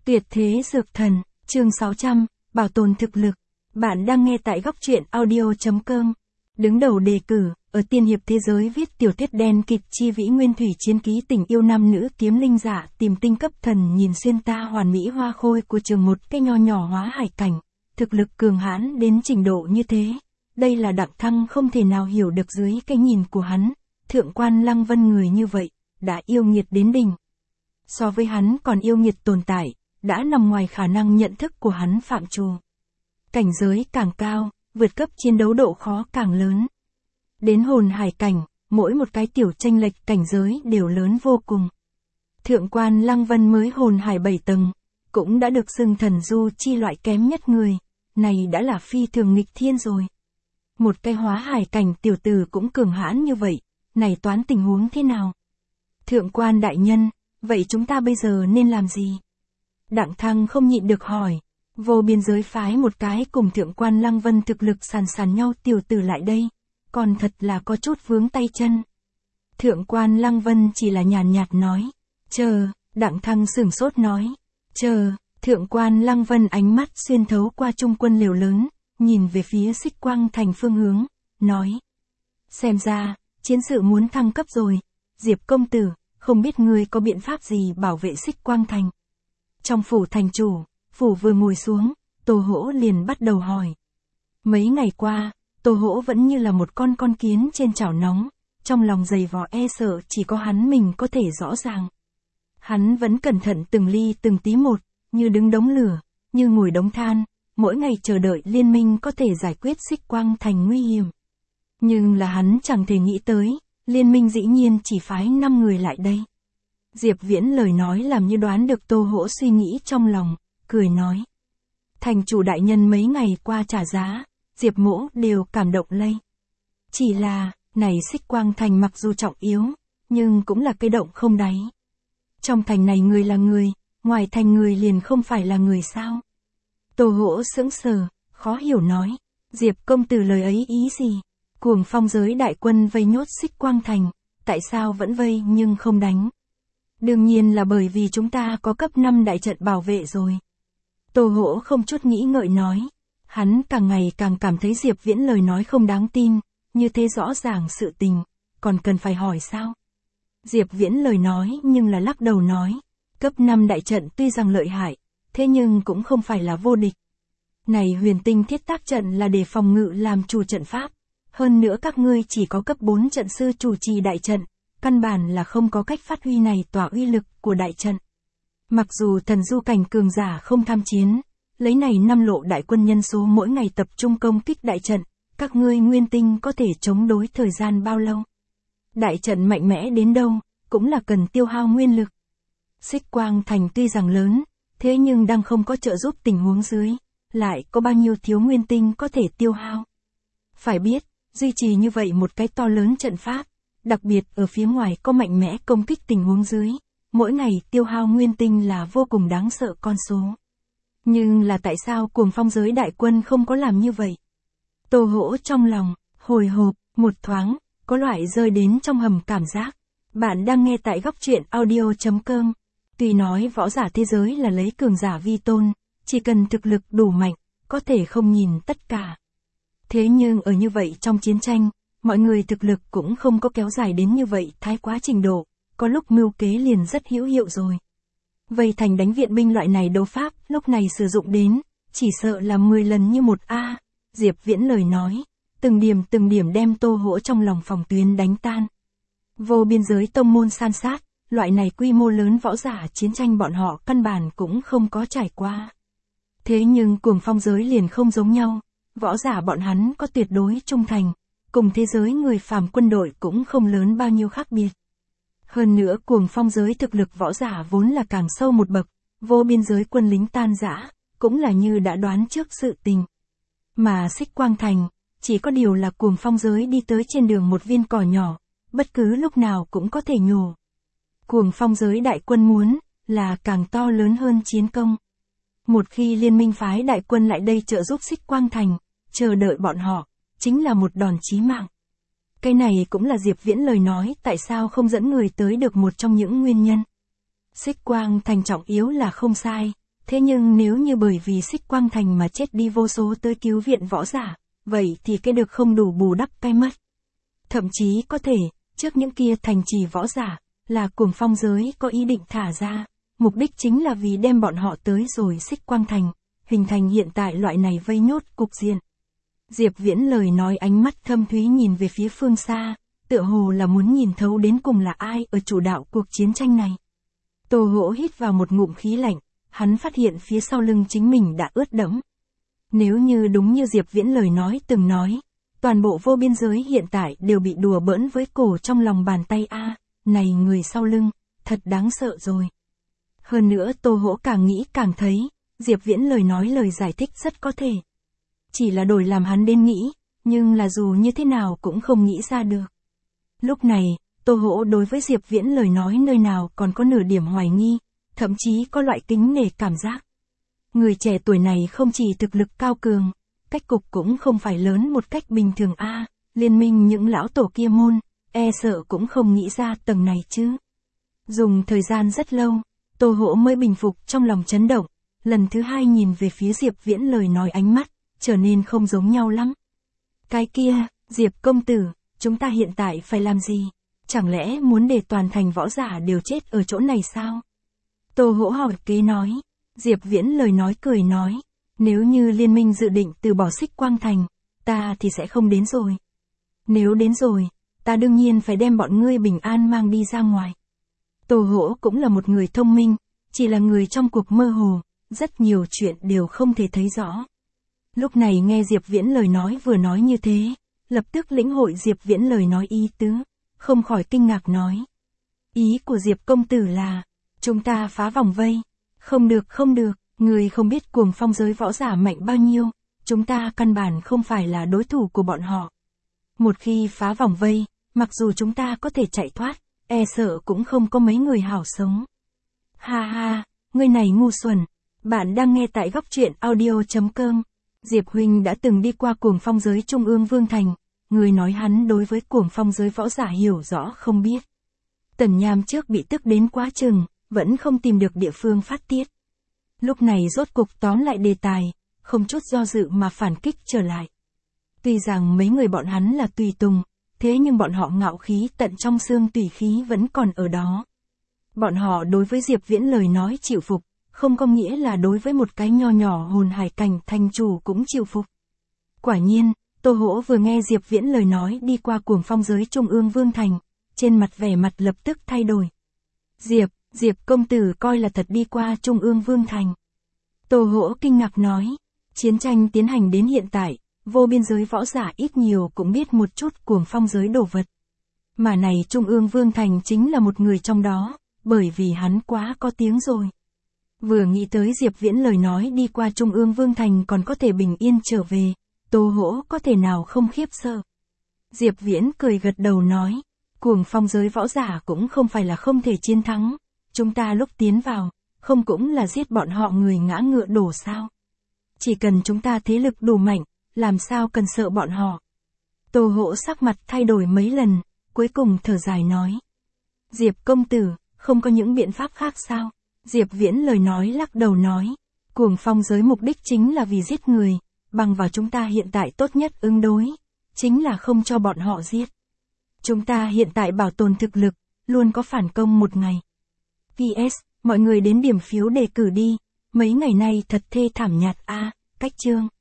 Tuyệt thế dược thần, chương 600, bảo tồn thực lực. Bạn đang nghe tại góc truyện audio.com. Đứng đầu đề cử, ở tiên hiệp thế giới viết tiểu thuyết đen kịch chi vĩ nguyên thủy chiến ký tình yêu nam nữ kiếm linh giả tìm tinh cấp thần nhìn xuyên ta hoàn mỹ hoa khôi của trường một cái nho nhỏ hóa hải cảnh. Thực lực cường hãn đến trình độ như thế. Đây là Đặng Thăng không thể nào hiểu được dưới cái nhìn của hắn. Thượng quan Lăng Vân người như vậy, đã yêu nghiệt đến đỉnh. So với hắn còn yêu nghiệt tồn tại, đã nằm ngoài khả năng nhận thức của hắn phạm trù. Cảnh giới càng cao, vượt cấp chiến đấu độ khó càng lớn. Đến hồn hải cảnh, mỗi một cái tiểu chênh lệch cảnh giới đều lớn vô cùng. Thượng quan Lăng Vân mới hồn hải 7 tầng, cũng đã được xưng thần du chi loại kém nhất người, này đã là phi thường nghịch thiên rồi. Một cái hóa hải cảnh tiểu tử cũng cường hãn như vậy, này toán tình huống thế nào? Thượng quan đại nhân, vậy chúng ta bây giờ nên làm gì? Đặng Thăng không nhịn được hỏi. Vô biên giới phái một cái cùng thượng quan Lăng Vân thực lực sàn sàn nhau tiểu tử lại đây, còn thật là có chút vướng tay chân. Thượng quan Lăng Vân chỉ là nhàn nhạt nói, chờ, Đặng Thăng sửng sốt nói, chờ, thượng quan Lăng Vân ánh mắt xuyên thấu qua trung quân liều lớn, nhìn về phía Xích Quang Thành phương hướng, nói. Xem ra, chiến sự muốn thăng cấp rồi, Diệp công tử, không biết ngươi có biện pháp gì bảo vệ Xích Quang Thành. Trong phủ thành chủ, phủ vừa ngồi xuống, Tô Hỗ liền bắt đầu hỏi. Mấy ngày qua, Tô Hỗ vẫn như là một con kiến trên chảo nóng, trong lòng dày vò e sợ chỉ có hắn mình có thể rõ ràng. Hắn vẫn cẩn thận từng ly từng tí một, như đứng đống lửa, như ngồi đống than, mỗi ngày chờ đợi liên minh có thể giải quyết Xích Quang Thành nguy hiểm. Nhưng là hắn chẳng thể nghĩ tới, liên minh dĩ nhiên chỉ phái 5 người lại đây. Diệp Viễn lời nói làm như đoán được Tô Hỗ suy nghĩ trong lòng, cười nói. Thành chủ đại nhân mấy ngày qua trả giá, Diệp mỗ đều cảm động lây. Chỉ là, này Xích Quang Thành mặc dù trọng yếu, nhưng cũng là cái động không đáy. Trong thành này người là người, ngoài thành người liền không phải là người sao? Tô Hỗ sững sờ, khó hiểu nói. Diệp công tử lời ấy ý gì? Cuồng phong giới đại quân vây nhốt Xích Quang Thành, tại sao vẫn vây nhưng không đánh? Đương nhiên là bởi vì chúng ta có cấp 5 đại trận bảo vệ rồi. Tô Hỗ không chút nghĩ ngợi nói. Hắn càng ngày càng cảm thấy Diệp Viễn lời nói không đáng tin, như thế rõ ràng sự tình, còn cần phải hỏi sao? Diệp Viễn lời nói nhưng là lắc đầu nói. Cấp 5 đại trận tuy rằng lợi hại, thế nhưng cũng không phải là vô địch. Này huyền tinh thiết tác trận là để phòng ngự làm chủ trận pháp. Hơn nữa các ngươi chỉ có cấp 4 trận sư chủ trì đại trận, căn bản là không có cách phát huy này tỏa uy lực của đại trận. Mặc dù thần du cảnh cường giả không tham chiến, lấy này 5 lộ đại quân nhân số mỗi ngày tập trung công kích đại trận, các ngươi nguyên tinh có thể chống đối thời gian bao lâu? Đại trận mạnh mẽ đến đâu, cũng là cần tiêu hao nguyên lực. Xích Quang Thành tuy rằng lớn, thế nhưng đang không có trợ giúp tình huống dưới, lại có bao nhiêu thiếu nguyên tinh có thể tiêu hao? Phải biết, duy trì như vậy một cái to lớn trận pháp, đặc biệt ở phía ngoài có mạnh mẽ công kích tình huống dưới, mỗi ngày tiêu hao nguyên tinh là vô cùng đáng sợ con số. Nhưng là tại sao cuồng phong giới đại quân không có làm như vậy? Tô Hỗ trong lòng, hồi hộp, một thoáng, có loại rơi đến trong hầm cảm giác. Bạn đang nghe tại góc truyện audio.com. Tuy nói võ giả thế giới là lấy cường giả vi tôn, chỉ cần thực lực đủ mạnh, có thể không nhìn tất cả. Thế nhưng ở như vậy trong chiến tranh, mọi người thực lực cũng không có kéo dài đến như vậy thái quá trình độ, có lúc mưu kế liền rất hữu hiệu rồi. Vây thành đánh viện binh loại này đấu pháp, lúc này sử dụng đến, chỉ sợ là 10 lần như một A. Diệp Viễn lời nói, từng điểm đem Tô Hỗ trong lòng phòng tuyến đánh tan. Vô biên giới tông môn san sát, loại này quy mô lớn võ giả chiến tranh bọn họ căn bản cũng không có trải qua. Thế nhưng cuồng phong giới liền không giống nhau, võ giả bọn hắn có tuyệt đối trung thành, cùng thế giới người phàm quân đội cũng không lớn bao nhiêu khác biệt. Hơn nữa cuồng phong giới thực lực võ giả vốn là càng sâu một bậc, vô biên giới quân lính tan rã, cũng là như đã đoán trước sự tình. Mà Xích Quang Thành, chỉ có điều là cuồng phong giới đi tới trên đường một viên cỏ nhỏ, bất cứ lúc nào cũng có thể nhổ. Cuồng phong giới đại quân muốn, là càng to lớn hơn chiến công. Một khi liên minh phái đại quân lại đây trợ giúp Xích Quang Thành, chờ đợi bọn họ, chính là một đòn chí mạng. Cái này cũng là Diệp Viễn lời nói tại sao không dẫn người tới được một trong những nguyên nhân. Xích Quang Thành trọng yếu là không sai, Thế nhưng nếu như bởi vì Xích Quang Thành mà chết đi vô số tới cứu viện võ giả, vậy thì cái được không đủ bù đắp cái mất. Thậm chí có thể, trước những kia thành trì võ giả, là Cuồng Phong giới có ý định thả ra, mục đích chính là vì đem bọn họ tới rồi Xích Quang Thành, hình thành hiện tại loại này vây nhốt cục diện. Diệp Viễn lời nói ánh mắt thâm thúy nhìn về phía phương xa, tựa hồ là muốn nhìn thấu đến cùng là ai ở chủ đạo cuộc chiến tranh này. Tô Hỗ hít vào một ngụm khí lạnh, hắn phát hiện phía sau lưng chính mình đã ướt đẫm. Nếu như đúng như Diệp Viễn lời nói từng nói, toàn bộ vô biên giới hiện tại đều bị đùa bỡn với cổ trong lòng bàn tay này người sau lưng, thật đáng sợ rồi. Hơn nữa Tô Hỗ càng nghĩ càng thấy, Diệp Viễn lời nói lời giải thích rất có thể. Chỉ là đổi làm hắn đến nghĩ, nhưng là dù như thế nào cũng không nghĩ ra được. Lúc này, Tô Hỗ đối với Diệp Viễn lời nói nơi nào còn có nửa điểm hoài nghi, thậm chí có loại kính nể cảm giác. Người trẻ tuổi này không chỉ thực lực cao cường, cách cục cũng không phải lớn một cách bình thường liên minh những lão tổ kia môn, e sợ cũng không nghĩ ra tầng này chứ. Dùng thời gian rất lâu, Tô Hỗ mới bình phục trong lòng chấn động, lần thứ hai nhìn về phía Diệp Viễn lời nói ánh mắt, trở nên không giống nhau lắm. Cái kia, Diệp công tử, chúng ta hiện tại phải làm gì? Chẳng lẽ muốn để toàn thành võ giả đều chết ở chỗ này sao? Tô Hỗ hỏi kế nói. Diệp Viễn lời nói cười nói, nếu như liên minh dự định từ bỏ Xích Quang Thành, ta thì sẽ không đến rồi. Nếu đến rồi, ta đương nhiên phải đem bọn ngươi bình an mang đi ra ngoài. Tô Hỗ cũng là một người thông minh, chỉ là người trong cuộc mơ hồ, rất nhiều chuyện đều không thể thấy rõ. Lúc này nghe Diệp Viễn lời nói vừa nói như thế, lập tức lĩnh hội Diệp Viễn lời nói ý tứ, không khỏi kinh ngạc nói. Ý của Diệp công tử là, chúng ta phá vòng vây. Không được, người không biết Cuồng Phong giới võ giả mạnh bao nhiêu, chúng ta căn bản không phải là đối thủ của bọn họ. Một khi phá vòng vây, mặc dù chúng ta có thể chạy thoát, e sợ cũng không có mấy người hảo sống. Ha ha, người này ngu xuẩn. Bạn đang nghe tại góc truyện audio.com. Diệp huynh đã từng đi qua Cuồng Phong giới Trung ương Vương Thành, người nói hắn đối với Cuồng Phong giới võ giả hiểu rõ không biết. Tần Nham trước bị tức đến quá chừng, vẫn không tìm được địa phương phát tiết. Lúc này rốt cục tóm lại đề tài, không chút do dự mà phản kích trở lại. Tuy rằng mấy người bọn hắn là tùy tùng, thế nhưng bọn họ ngạo khí tận trong xương tùy khí vẫn còn ở đó. Bọn họ đối với Diệp Viễn lời nói chịu phục, không có nghĩa là đối với một cái nho nhỏ hồn hải cảnh thành chủ cũng chịu phục. Quả nhiên, Tô Hỗ vừa nghe Diệp Viễn lời nói đi qua Cuồng Phong giới Trung ương Vương Thành, trên mặt vẻ mặt lập tức thay đổi. Diệp công tử coi là thật đi qua Trung ương Vương Thành. Tô Hỗ kinh ngạc nói, chiến tranh tiến hành đến hiện tại, vô biên giới võ giả ít nhiều cũng biết một chút Cuồng Phong giới đồ vật. Mà này Trung ương Vương Thành chính là một người trong đó, bởi vì hắn quá có tiếng rồi. Vừa nghĩ tới Diệp Viễn lời nói đi qua Trung ương Vương Thành còn có thể bình yên trở về, Tô Hỗ có thể nào không khiếp sợ. Diệp Viễn cười gật đầu nói, Cuồng Phong giới võ giả cũng không phải là không thể chiến thắng. Chúng ta lúc tiến vào, không cũng là giết bọn họ người ngã ngựa đổ sao? Chỉ cần chúng ta thế lực đủ mạnh, làm sao cần sợ bọn họ? Tô Hỗ sắc mặt thay đổi mấy lần, cuối cùng thở dài nói. Diệp công tử, không có những biện pháp khác sao? Diệp Viễn lời nói lắc đầu nói. Cuồng Phong giới mục đích chính là vì giết người, bằng vào chúng ta hiện tại tốt nhất ứng đối, chính là không cho bọn họ giết. Chúng ta hiện tại bảo tồn thực lực, luôn có phản công một ngày. PS, mọi người đến điểm phiếu đề cử đi, mấy ngày nay thật thê thảm nhạt cách chương.